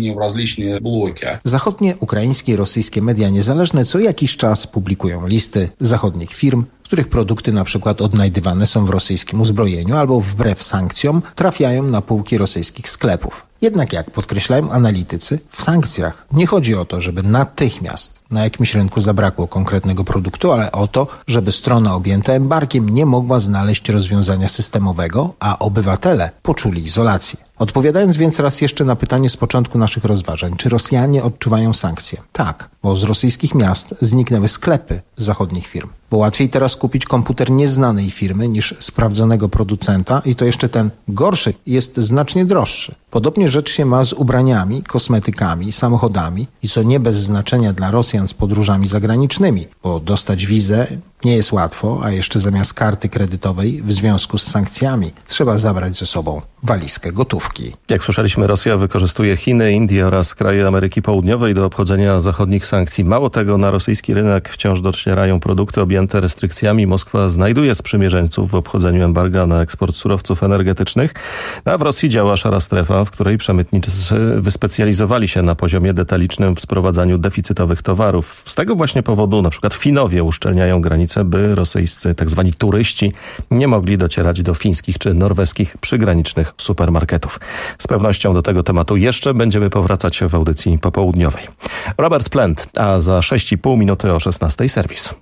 Zachodnie, ukraińskie i rosyjskie media niezależne co jakiś czas publikują listy zachodnich firm, których produkty na przykład odnajdywane są w rosyjskim uzbrojeniu albo wbrew sankcjom trafiają na półki rosyjskich sklepów. Jednak jak podkreślają analitycy, w sankcjach nie chodzi o to, żeby natychmiast na jakimś rynku zabrakło konkretnego produktu, ale o to, żeby strona objęta embargiem nie mogła znaleźć rozwiązania systemowego, a obywatele poczuli izolację. Odpowiadając więc raz jeszcze na pytanie z początku naszych rozważań, czy Rosjanie odczuwają sankcje? Tak, bo z rosyjskich miast zniknęły sklepy zachodnich firm. Bo łatwiej teraz kupić komputer nieznanej firmy niż sprawdzonego producenta i to jeszcze ten gorszy jest znacznie droższy. Podobnie rzecz się ma z ubraniami, kosmetykami, samochodami i co nie bez znaczenia dla Rosjan z podróżami zagranicznymi, bo dostać wizę Nie jest łatwo, a jeszcze zamiast karty kredytowej w związku z sankcjami trzeba zabrać ze sobą walizkę gotówki. Jak słyszeliśmy, Rosja wykorzystuje Chiny, Indię oraz kraje Ameryki Południowej do obchodzenia zachodnich sankcji. Mało tego, na rosyjski rynek wciąż docierają produkty objęte restrykcjami. Moskwa znajduje sprzymierzeńców w obchodzeniu embarga na eksport surowców energetycznych. A w Rosji działa szara strefa, w której przemytnicy wyspecjalizowali się na poziomie detalicznym w sprowadzaniu deficytowych towarów. Z tego właśnie powodu na przykład Finowie uszczelniają granice, by rosyjscy tzw. turyści nie mogli docierać do fińskich czy norweskich przygranicznych supermarketów. Z pewnością do tego tematu jeszcze będziemy powracać w audycji popołudniowej. Robert Plant, a za 6,5 minuty o 16:00 serwis.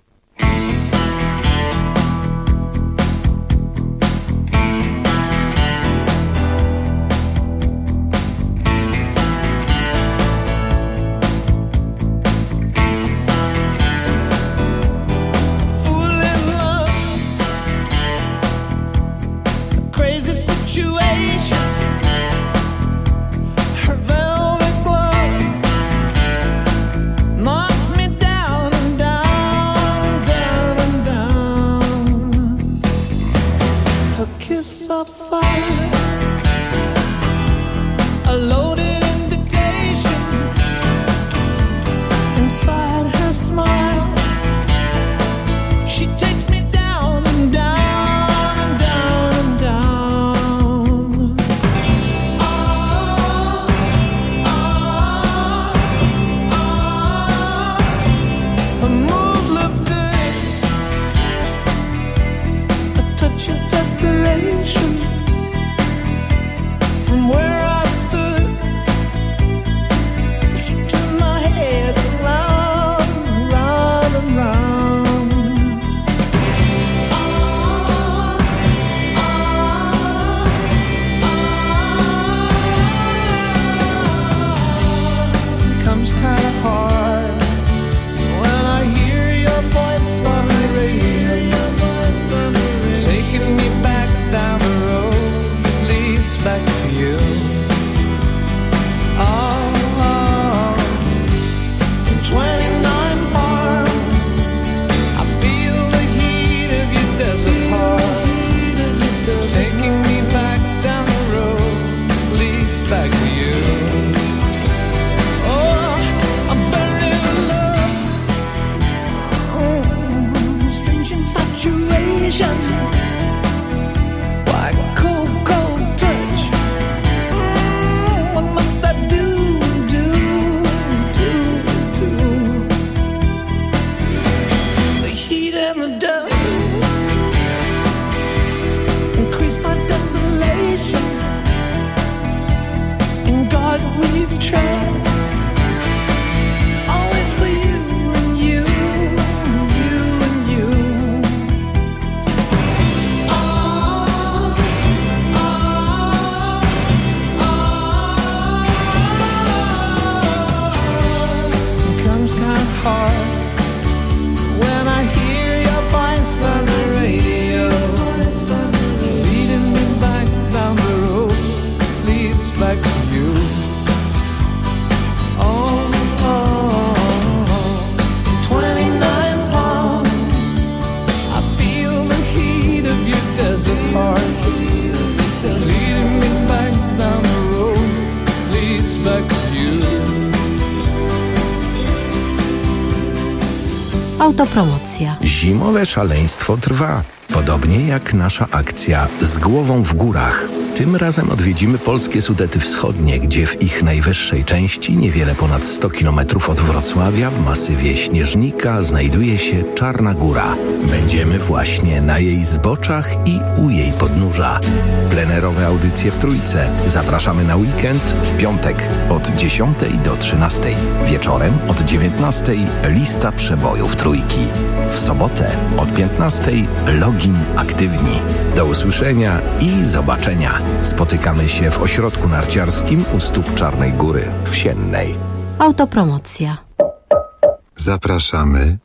Autopromocja. Zimowe szaleństwo trwa, podobnie jak nasza akcja Z głową w górach. Tym razem odwiedzimy polskie Sudety Wschodnie, gdzie w ich najwyższej części, niewiele ponad 100 km od Wrocławia, w masywie Śnieżnika, znajduje się Czarna Góra. Będziemy właśnie na jej zboczach i u jej podnóża. Plenerowe audycje w Trójce. Zapraszamy na weekend w piątek od 10 do 13. Wieczorem od 19 lista przebojów Trójki. W sobotę od 15 login aktywni. Do usłyszenia i zobaczenia. Spotykamy się w ośrodku narciarskim u stóp Czarnej Góry w Siennej. Autopromocja. Zapraszamy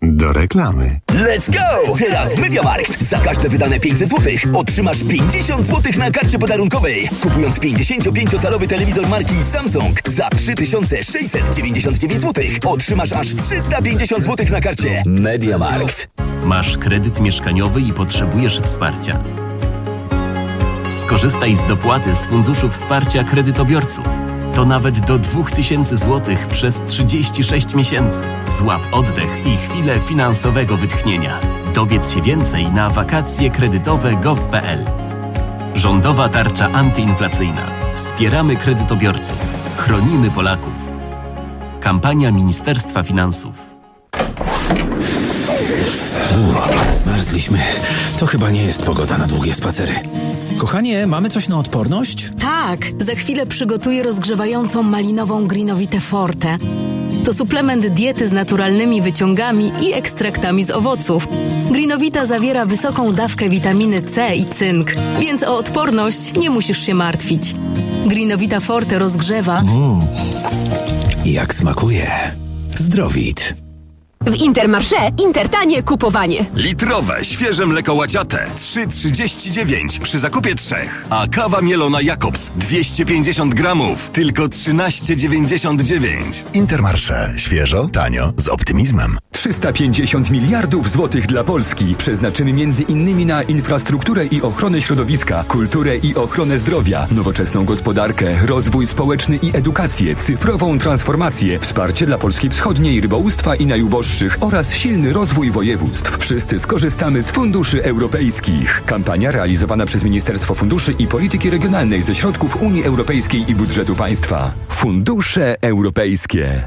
Do reklamy. Let's go! Teraz MediaMarkt. Za każde wydane 500 zł otrzymasz 50 zł na karcie podarunkowej. Kupując 55-calowy telewizor marki Samsung za 3699 zł otrzymasz aż 350 zł na karcie. MediaMarkt. Masz kredyt mieszkaniowy i potrzebujesz wsparcia. Skorzystaj z dopłaty z Funduszu Wsparcia Kredytobiorców. To nawet do 2000 zł przez 36 miesięcy. Złap oddech i chwilę finansowego wytchnienia. Dowiedz się więcej na wakacjekredytowe.gov.pl. Rządowa tarcza antyinflacyjna. Wspieramy kredytobiorców. Chronimy Polaków. Kampania Ministerstwa Finansów. Zmarzliśmy. To chyba nie jest pogoda na długie spacery. Kochanie, mamy coś na odporność? Tak, za chwilę przygotuję rozgrzewającą malinową Greenowitę Forte. To suplement diety z naturalnymi wyciągami i ekstraktami z owoców. Greenowita zawiera wysoką dawkę witaminy C i cynk, więc o odporność nie musisz się martwić. Greenowita Forte rozgrzewa. Jak smakuje. Zdrowit. W Intermarché Intertanie kupowanie. Litrowe, świeże mleko łaciate 3,39 przy zakupie 3. A kawa mielona Jakobs 250 gramów tylko 13,99. Intermarché. Świeżo, tanio, z optymizmem. 350 miliardów złotych dla Polski przeznaczymy między innymi na infrastrukturę i ochronę środowiska, kulturę i ochronę zdrowia, nowoczesną gospodarkę, rozwój społeczny i edukację, cyfrową transformację, wsparcie dla Polski Wschodniej, rybołówstwa i najuboższych oraz silny rozwój województw. Wszyscy skorzystamy z funduszy europejskich. Kampania realizowana przez Ministerstwo Funduszy i Polityki Regionalnej ze środków Unii Europejskiej i budżetu państwa. Fundusze europejskie.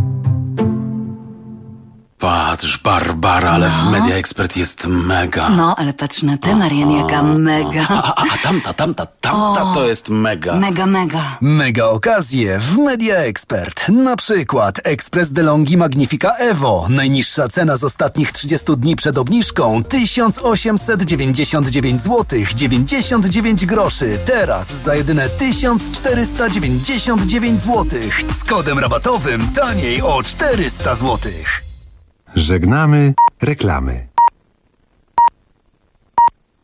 Patrz, Barbara, ale w Media Expert jest mega. No, ale patrz na tę, Marian, jaka mega. A tamta to jest mega. Mega. Mega okazje w Media Expert. Na przykład Express DeLonghi Magnifica Evo. Najniższa cena z ostatnich 30 dni przed obniżką 1899 zł 99 groszy. Teraz za jedyne 1499 zł. Z kodem rabatowym taniej o 400 zł. Żegnamy reklamy.